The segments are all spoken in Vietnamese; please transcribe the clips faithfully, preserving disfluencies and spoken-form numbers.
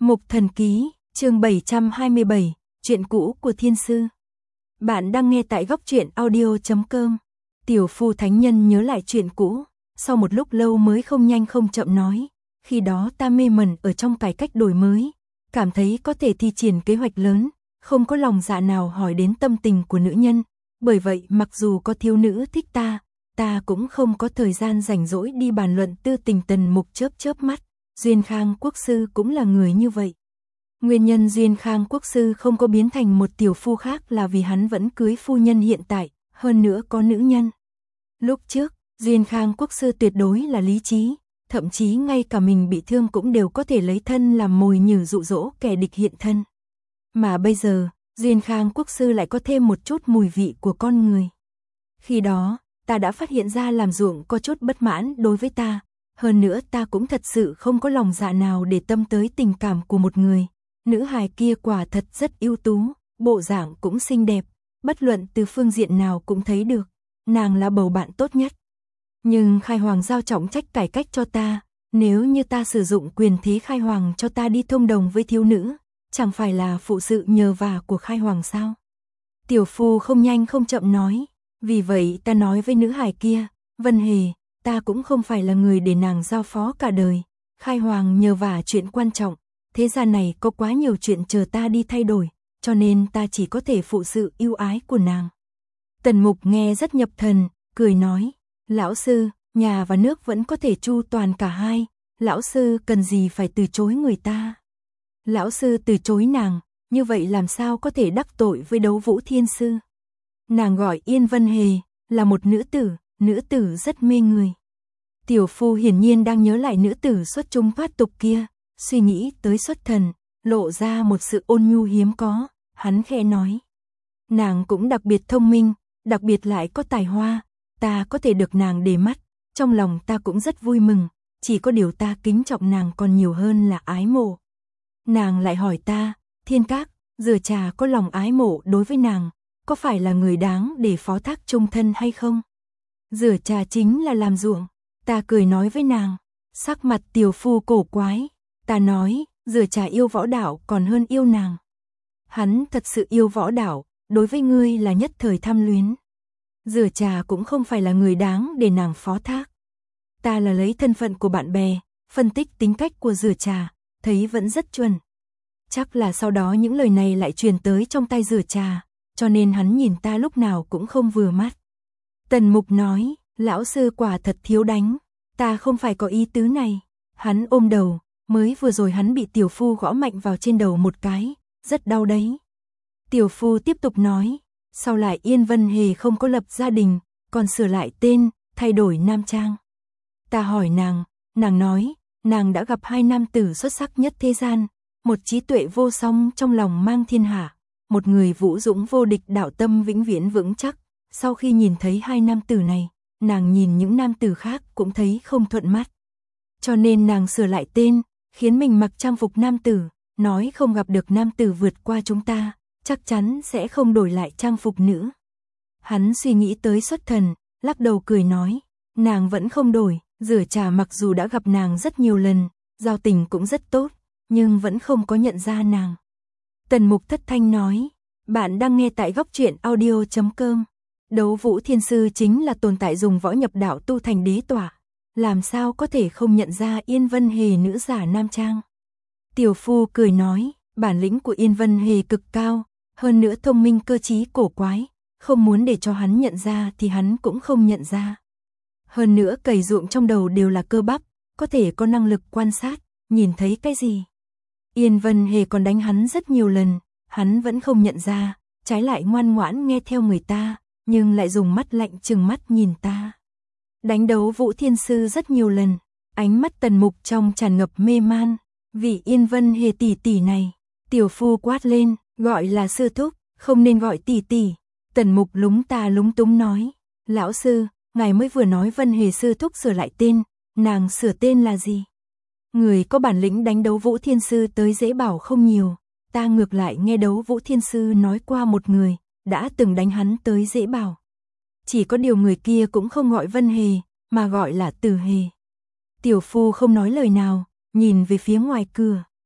Mục Thần Ký, chương bảy trăm hai mươi bảy, chuyện cũ của thiên sư. Bạn đang nghe tại góc truyện audio chấm com. Tiểu phu thánh nhân nhớ lại chuyện cũ, sau một lúc lâu mới không nhanh không chậm nói, khi đó ta mê mẩn ở trong cải cách đổi mới, cảm thấy có thể thi triển kế hoạch lớn, không có lòng dạ nào hỏi đến tâm tình của nữ nhân, bởi vậy mặc dù có thiếu nữ thích ta, ta cũng không có thời gian rảnh rỗi đi bàn luận tư tình. Tần Mục chớp chớp mắt, Duyên Khang Quốc sư cũng là người như vậy. Nguyên nhân Duyên Khang Quốc sư không có biến thành một tiểu phu khác là vì hắn vẫn cưới phu nhân hiện tại, hơn nữa có nữ nhân. Lúc trước, Duyên Khang Quốc sư tuyệt đối là lý trí, thậm chí ngay cả mình bị thương cũng đều có thể lấy thân làm mồi nhử dụ dỗ kẻ địch hiện thân. Mà bây giờ, Duyên Khang Quốc sư lại có thêm một chút mùi vị của con người. Khi đó, ta đã phát hiện ra làm ruộng có chút bất mãn đối với ta, hơn nữa ta cũng thật sự không có lòng dạ nào để tâm tới tình cảm của một người. Nữ hài kia quả thật rất ưu tú, bộ dạng cũng xinh đẹp, bất luận từ phương diện nào cũng thấy được, nàng là bầu bạn tốt nhất. Nhưng Khai Hoàng giao trọng trách cải cách cho ta, nếu như ta sử dụng quyền thế Khai Hoàng cho ta đi thông đồng với thiếu nữ, chẳng phải là phụ sự nhờ vả của Khai Hoàng sao? Tiểu phu không nhanh không chậm nói, vì vậy ta nói với nữ hài kia, Vân Hề, ta cũng không phải là người để nàng giao phó cả đời, Khai Hoàng nhờ vả chuyện quan trọng, thế gian này có quá nhiều chuyện chờ ta đi thay đổi, cho nên ta chỉ có thể phụ sự yêu ái của nàng. Tần Mục nghe rất nhập thần, cười nói, lão sư, nhà và nước vẫn có thể chu toàn cả hai, lão sư cần gì phải từ chối người ta. Lão sư từ chối nàng, như vậy làm sao có thể đắc tội với Đấu Vũ Thiên Sư. Nàng gọi Yên Vân Hề, là một nữ tử, nữ tử rất mê người. Tiểu phu hiển nhiên đang nhớ lại nữ tử xuất chúng thoát tục kia, suy nghĩ tới xuất thần, lộ ra một sự ôn nhu hiếm có, hắn khẽ nói. Nàng cũng đặc biệt thông minh, đặc biệt lại có tài hoa, ta có thể được nàng để mắt, trong lòng ta cũng rất vui mừng, chỉ có điều ta kính trọng nàng còn nhiều hơn là ái mộ. Nàng lại hỏi ta, Thiên Các, Dừa Trà có lòng ái mộ đối với nàng, có phải là người đáng để phó thác chung thân hay không? Dừa Trà chính là làm ruộng, ta cười nói với nàng, sắc mặt tiểu phu cổ quái, ta nói, Dừa Trà yêu võ đạo còn hơn yêu nàng. Hắn thật sự yêu võ đạo, đối với ngươi là nhất thời tham luyến. Dừa Trà cũng không phải là người đáng để nàng phó thác. Ta là lấy thân phận của bạn bè, phân tích tính cách của Dừa Trà, thấy vẫn rất chuẩn. Chắc là sau đó những lời này lại truyền tới trong tay Dừa Trà, cho nên hắn nhìn ta lúc nào cũng không vừa mắt. Tần Mục nói, lão sư quả thật thiếu đánh, ta không phải có ý tứ này. Hắn ôm đầu, mới vừa rồi hắn bị tiểu phu gõ mạnh vào trên đầu một cái, rất đau đấy. Tiểu phu tiếp tục nói, sau lại Yên Vân Hề không có lập gia đình, còn sửa lại tên, thay đổi nam trang. Ta hỏi nàng, nàng nói, nàng đã gặp hai nam tử xuất sắc nhất thế gian, một trí tuệ vô song trong lòng mang thiên hạ, một người vũ dũng vô địch đạo tâm vĩnh viễn vững chắc. Sau khi nhìn thấy hai nam tử này, nàng nhìn những nam tử khác cũng thấy không thuận mắt. Cho nên nàng sửa lại tên, khiến mình mặc trang phục nam tử, nói không gặp được nam tử vượt qua chúng ta, chắc chắn sẽ không đổi lại trang phục nữa. Hắn suy nghĩ tới xuất thần, lắc đầu cười nói, nàng vẫn không đổi. Dừa Trà mặc dù đã gặp nàng rất nhiều lần, giao tình cũng rất tốt, nhưng vẫn không có nhận ra nàng. Tần Mục thất thanh nói, bạn đang nghe tại góc truyện audio chấm com. Đấu Vũ Thiên Sư chính là tồn tại dùng võ nhập đạo tu thành đế tỏa, làm sao có thể không nhận ra Yên Vân Hề nữ giả nam trang. Tiểu phu cười nói, bản lĩnh của Yên Vân Hề cực cao, hơn nữa thông minh cơ trí cổ quái, không muốn để cho hắn nhận ra thì hắn cũng không nhận ra. Hơn nữa cày ruộng trong đầu đều là cơ bắp, có thể có năng lực quan sát, nhìn thấy cái gì. Yên Vân Hề còn đánh hắn rất nhiều lần, hắn vẫn không nhận ra, trái lại ngoan ngoãn nghe theo người ta, nhưng lại dùng mắt lạnh trừng mắt nhìn ta. Đánh Đấu Vũ Thiên Sư rất nhiều lần, ánh mắt Tần Mục trong tràn ngập mê man, vì Yên Vân Hề tỷ tỷ này. Tiểu phu quát lên, gọi là sư thúc, không nên gọi tỷ tỷ. Tần Mục lúng ta lúng túng nói, lão sư, ngài mới vừa nói Vân Hề sư thúc sửa lại tên, nàng sửa tên là gì? Người có bản lĩnh đánh Đấu Vũ Thiên Sư tới Dễ Bảo không nhiều, ta ngược lại nghe Đấu Vũ Thiên Sư nói qua một người, đã từng đánh hắn tới Dễ Bảo. Chỉ có điều người kia cũng không gọi Vân Hề, mà gọi là Từ Hề. Tiểu phu không nói lời nào, nhìn về phía ngoài cửa.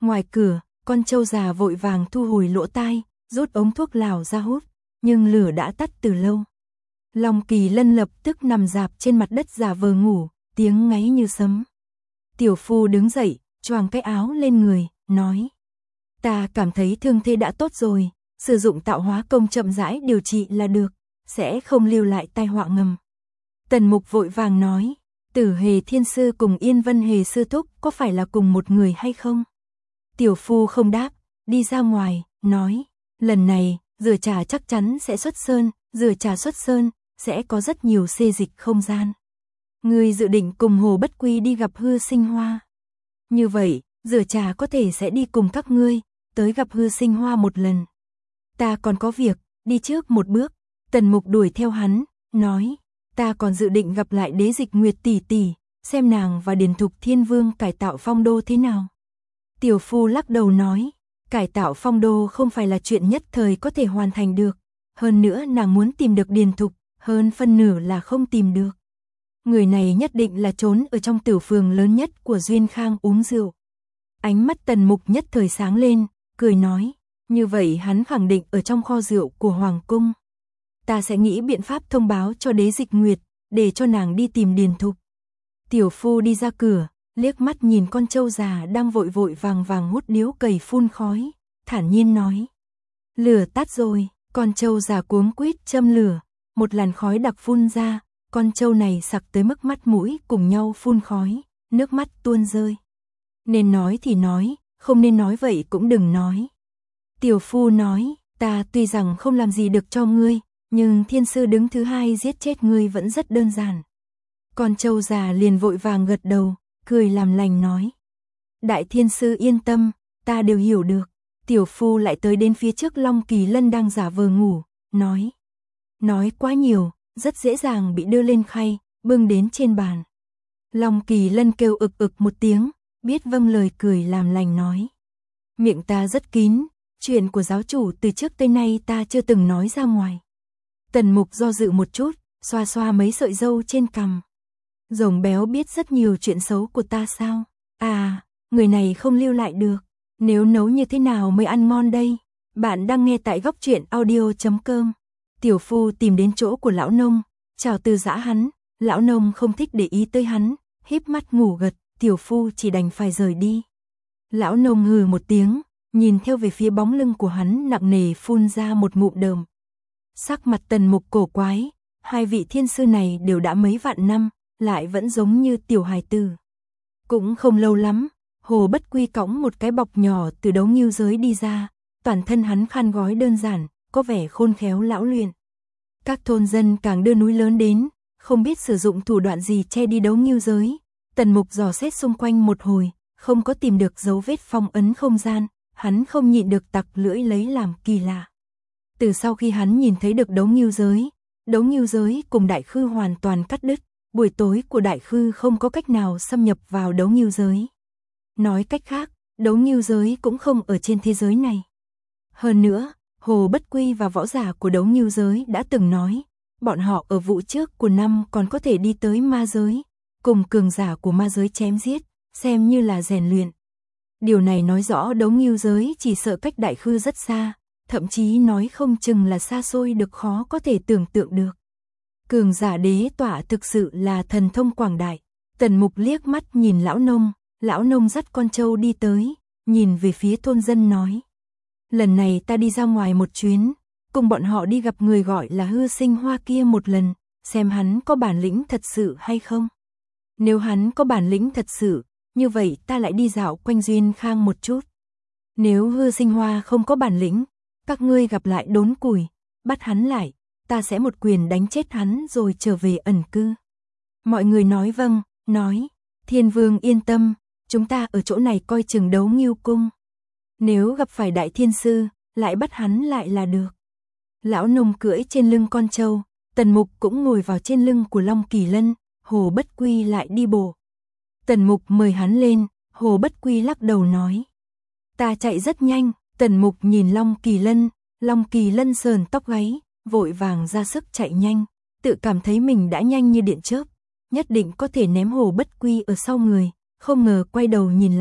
Ngoài cửa, con trâu già vội vàng thu hồi lỗ tai, rút ống thuốc lào ra hút, nhưng lửa đã tắt từ lâu. Long Kỳ Lân lập tức nằm rạp trên mặt đất giả vờ ngủ, tiếng ngáy như sấm. Tiểu phu đứng dậy, choàng cái áo lên người, nói: "Ta cảm thấy thương thế đã tốt rồi, sử dụng tạo hóa công chậm rãi điều trị là được, sẽ không lưu lại tai họa ngầm." Tần Mục vội vàng nói: "Tử Hề Thiên Sư cùng Yên Vân Hề Sư Thúc có phải là cùng một người hay không?" Tiểu phu không đáp, đi ra ngoài, nói: "Lần này, rửa trà chắc chắn sẽ xuất sơn, rửa trà xuất sơn, sẽ có rất nhiều xê dịch không gian. Ngươi dự định cùng Hồ Bất Quy đi gặp Hư Sinh Hoa. Như vậy, rửa trà có thể sẽ đi cùng các ngươi, tới gặp Hư Sinh Hoa một lần. Ta còn có việc, đi trước một bước." Tần Mục đuổi theo hắn, nói: "Ta còn dự định gặp lại Đế Dịch Nguyệt tỷ tỷ, xem nàng và Điền Thục Thiên Vương cải tạo phong đô thế nào." Tiểu phu lắc đầu nói: "Cải tạo phong đô không phải là chuyện nhất thời có thể hoàn thành được, hơn nữa nàng muốn tìm được Điền Thục, hơn phân nửa là không tìm được. Người này nhất định là trốn ở trong tử phường lớn nhất của Duyên Khang uống rượu." Ánh mắt Tần Mục nhất thời sáng lên, cười nói: "Như vậy hắn khẳng định ở trong kho rượu của Hoàng Cung. Ta sẽ nghĩ biện pháp thông báo cho Đế Dịch Nguyệt, để cho nàng đi tìm Điền Thục." Tiểu phu đi ra cửa, liếc mắt nhìn con trâu già đang vội vội vàng vàng hút điếu cày phun khói, thản nhiên nói: "Lửa tắt rồi." Con trâu già cuống quýt châm lửa, một làn khói đặc phun ra, con trâu này sặc tới mức mắt mũi cùng nhau phun khói, nước mắt tuôn rơi. Nên nói thì nói, không nên nói vậy cũng đừng nói. Tiểu phu nói: "Ta tuy rằng không làm gì được cho ngươi, nhưng thiên sư đứng thứ hai giết chết ngươi vẫn rất đơn giản." Con trâu già liền vội vàng gật đầu, cười làm lành nói: "Đại thiên sư yên tâm, ta đều hiểu được." Tiểu phu lại tới đến phía trước Long Kỳ Lân đang giả vờ ngủ, nói: "Nói quá nhiều, rất dễ dàng bị đưa lên khay, bưng đến trên bàn." Long Kỳ Lân kêu ực ực một tiếng, biết vâng lời, cười làm lành nói: "Miệng ta rất kín, chuyện của giáo chủ từ trước tới nay ta chưa từng nói ra ngoài." Tần Mục do dự một chút, xoa xoa mấy sợi râu trên cằm. "Rồng béo biết rất nhiều chuyện xấu của ta sao? À, người này không lưu lại được, nếu nấu như thế nào mới ăn ngon đây?" Bạn đang nghe tại góc truyện audio chấm com. Tiểu phu tìm đến chỗ của lão nông, chào từ giã hắn, lão nông không thích để ý tới hắn, híp mắt ngủ gật, tiểu phu chỉ đành phải rời đi. Lão nông hừ một tiếng, nhìn theo về phía bóng lưng của hắn, nặng nề phun ra một ngụm đờm. Sắc mặt Tần Mục cổ quái, hai vị thiên sư này đều đã mấy vạn năm, lại vẫn giống như tiểu hài tử. Cũng không lâu lắm, Hồ Bất Quy cõng một cái bọc nhỏ từ đấu ngưu giới đi ra, toàn thân hắn khăn gói đơn giản, có vẻ khôn khéo lão luyện. Các thôn dân càng đưa núi lớn đến, không biết sử dụng thủ đoạn gì che đi đấu ngưu giới. Tần Mục dò xét xung quanh một hồi, không có tìm được dấu vết phong ấn không gian, hắn không nhịn được tặc lưỡi lấy làm kỳ lạ. Từ sau khi hắn nhìn thấy được đấu ngưu giới, đấu ngưu giới cùng đại khư hoàn toàn cắt đứt, buổi tối của đại khư không có cách nào xâm nhập vào đấu ngưu giới. Nói cách khác, đấu ngưu giới cũng không ở trên thế giới này. Hơn nữa, Hồ Bất Quy và võ giả của đấu ngưu giới đã từng nói, bọn họ ở vụ trước của năm còn có thể đi tới ma giới, cùng cường giả của ma giới chém giết, xem như là rèn luyện. Điều này nói rõ đấu ngưu giới chỉ sợ cách đại khư rất xa, thậm chí nói không chừng là xa xôi được khó có thể tưởng tượng được. Cường giả đế tỏa thực sự là thần thông quảng đại. Tần Mục liếc mắt nhìn lão nông, lão nông dắt con trâu đi tới, nhìn về phía thôn dân nói: "Lần này ta đi ra ngoài một chuyến, cùng bọn họ đi gặp người gọi là Hư Sinh Hoa kia một lần, xem hắn có bản lĩnh thật sự hay không. Nếu hắn có bản lĩnh thật sự, như vậy ta lại đi dạo quanh Duyên Khang một chút. Nếu Hư Sinh Hoa không có bản lĩnh, các ngươi gặp lại đốn củi, bắt hắn lại, ta sẽ một quyền đánh chết hắn rồi trở về ẩn cư." Mọi người nói vâng, nói: "Thiên Vương yên tâm, chúng ta ở chỗ này coi chừng đấu ngưu cung. Nếu gặp phải đại thiên sư, lại bắt hắn lại là được." Lão nông cưỡi trên lưng con trâu, Tần Mục cũng ngồi vào trên lưng của Long Kỳ Lân, Hồ Bất Quy lại đi bộ. Tần Mục mời hắn lên, Hồ Bất Quy lắc đầu nói: "Ta chạy rất nhanh." Tần Mục nhìn Long Kỳ Lân, Long Kỳ Lân sờn tóc gáy, vội vàng ra sức chạy nhanh, tự cảm thấy mình đã nhanh như điện chớp, nhất định có thể ném Hồ Bất Quy ở sau người, không ngờ quay đầu nhìn lại,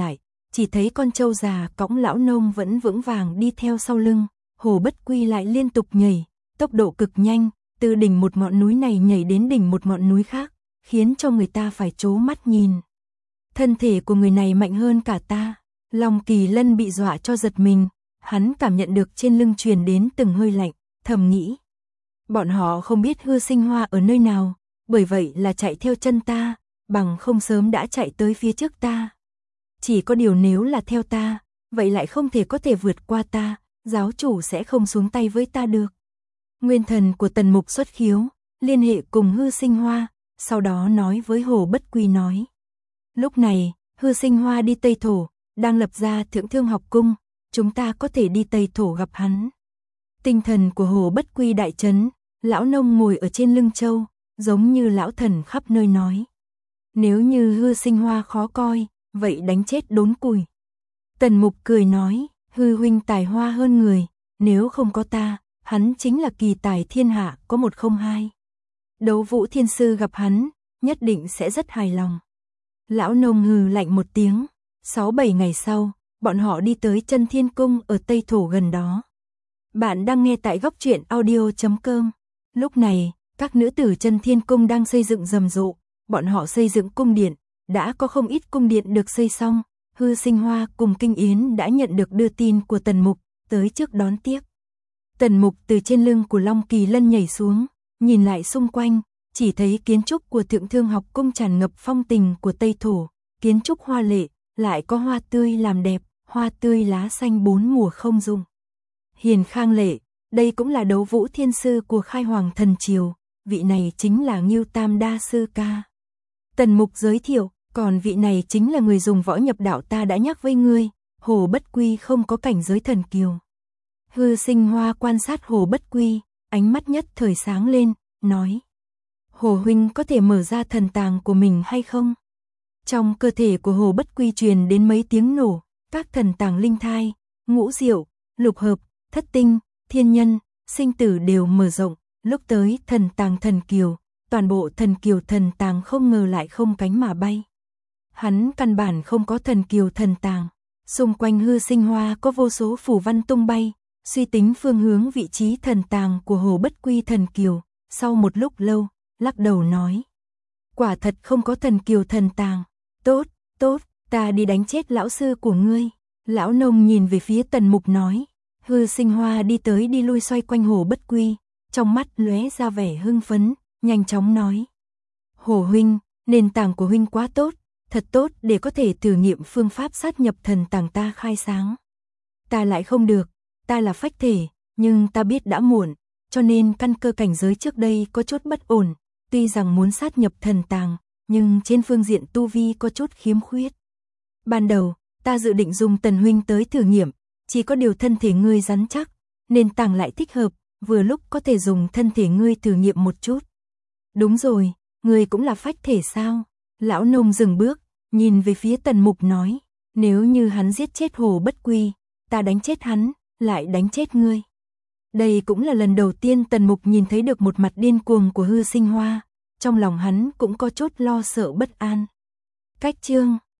chỉ thấy con trâu già cõng lão nông vẫn vững vàng đi theo sau lưng, Hồ Bất Quy lại liên tục nhảy, tốc độ cực nhanh, từ đỉnh một ngọn núi này nhảy đến đỉnh một ngọn núi khác, khiến cho người ta phải trố mắt nhìn. Thân thể của người này mạnh hơn cả ta. Long Kỳ Lân bị dọa cho giật mình, hắn cảm nhận được trên lưng truyền đến từng hơi lạnh, thầm nghĩ. Bọn họ không biết Hư Sinh Hoa ở nơi nào, bởi vậy là chạy theo chân ta, bằng không sớm đã chạy tới phía trước ta. Chỉ có điều nếu là theo ta, vậy lại không thể có thể vượt qua ta, giáo chủ sẽ không xuống tay với ta được. Nguyên thần của Tần Mục xuất khiếu, liên hệ cùng Hư Sinh Hoa, sau đó nói với Hồ Bất Quy nói. Lúc này, Hư Sinh Hoa đi Tây Thổ, đang lập ra Thượng Thương học cung, chúng ta có thể đi Tây Thổ gặp hắn. Tinh thần của Hồ Bất Quy đại chấn, lão nông ngồi ở trên lưng trâu, giống như lão thần khắp nơi nói. Nếu như Hư Sinh Hoa khó coi, vậy đánh chết đốn củi. Tần Mục cười nói, Hư huynh tài hoa hơn người, nếu không có ta, hắn chính là kỳ tài thiên hạ có một không hai. Đấu Vũ Thiên Sư gặp hắn, nhất định sẽ rất hài lòng. Lão nông hừ lạnh một tiếng, sáu bảy ngày sau, bọn họ đi tới Chân Thiên Cung ở Tây Thổ gần đó. Bạn đang nghe tại góc truyện audio chấm com. Lúc này, các nữ tử Chân Thiên Cung đang xây dựng rầm rộ, bọn họ xây dựng cung điện, đã có không ít cung điện được xây xong. Hư Sinh Hoa cùng Kinh Yến đã nhận được đưa tin của Tần Mục, tới trước đón tiếp. Tần Mục từ trên lưng của Long Kỳ Lân nhảy xuống, nhìn lại xung quanh, chỉ thấy kiến trúc của Thượng Thương học cung tràn ngập phong tình của Tây Thổ, kiến trúc hoa lệ, lại có hoa tươi làm đẹp, hoa tươi lá xanh bốn mùa không dùng. Hiền Khang Lệ, đây cũng là Đấu Vũ Thiên Sư của Khai Hoàng Thần Triều, vị này chính là Ngưu Tam Đa Sư Ca. Tần Mục giới thiệu, còn vị này chính là người dùng võ nhập đạo ta đã nhắc với ngươi, Hồ Bất Quy không có cảnh giới thần kiều. Hư Sinh Hoa quan sát Hồ Bất Quy, ánh mắt nhất thời sáng lên, nói. Hồ huynh có thể mở ra thần tàng của mình hay không? Trong cơ thể của Hồ Bất Quy truyền đến mấy tiếng nổ, các thần tàng linh thai, ngũ diệu, lục hợp, thất tinh, thiên nhân, sinh tử đều mở rộng, lúc tới thần tàng thần kiều, toàn bộ thần kiều thần tàng không ngờ lại không cánh mà bay. Hắn căn bản không có thần kiều thần tàng, xung quanh Hư Sinh Hoa có vô số phù văn tung bay, suy tính phương hướng vị trí thần tàng của Hồ Bất Quy thần kiều, sau một lúc lâu, lắc đầu nói. Quả thật không có thần kiều thần tàng, tốt, tốt, ta đi đánh chết lão sư của ngươi. Lão nông nhìn về phía Tần Mục nói. Hư Sinh Hoa đi tới đi lui xoay quanh Hồ Bất Quy, trong mắt lóe ra vẻ hưng phấn, nhanh chóng nói. Hồ huynh, nền tảng của huynh quá tốt, thật tốt để có thể thử nghiệm phương pháp sát nhập thần tàng ta khai sáng. Ta lại không được, ta là phách thể, nhưng ta biết đã muộn, cho nên căn cơ cảnh giới trước đây có chút bất ổn, tuy rằng muốn sát nhập thần tàng, nhưng trên phương diện tu vi có chút khiếm khuyết. Ban đầu, ta dự định dùng Tần huynh tới thử nghiệm, chỉ có điều thân thể ngươi rắn chắc, nền tảng lại thích hợp, vừa lúc có thể dùng thân thể ngươi thử nghiệm một chút. Đúng rồi, ngươi cũng là phách thể sao? Lão nông dừng bước, nhìn về phía Tần Mục nói, nếu như hắn giết chết Hồ Bất Quy, ta đánh chết hắn, lại đánh chết ngươi. Đây cũng là lần đầu tiên Tần Mục nhìn thấy được một mặt điên cuồng của Hư Sinh Hoa, trong lòng hắn cũng có chút lo sợ bất an. Cách chương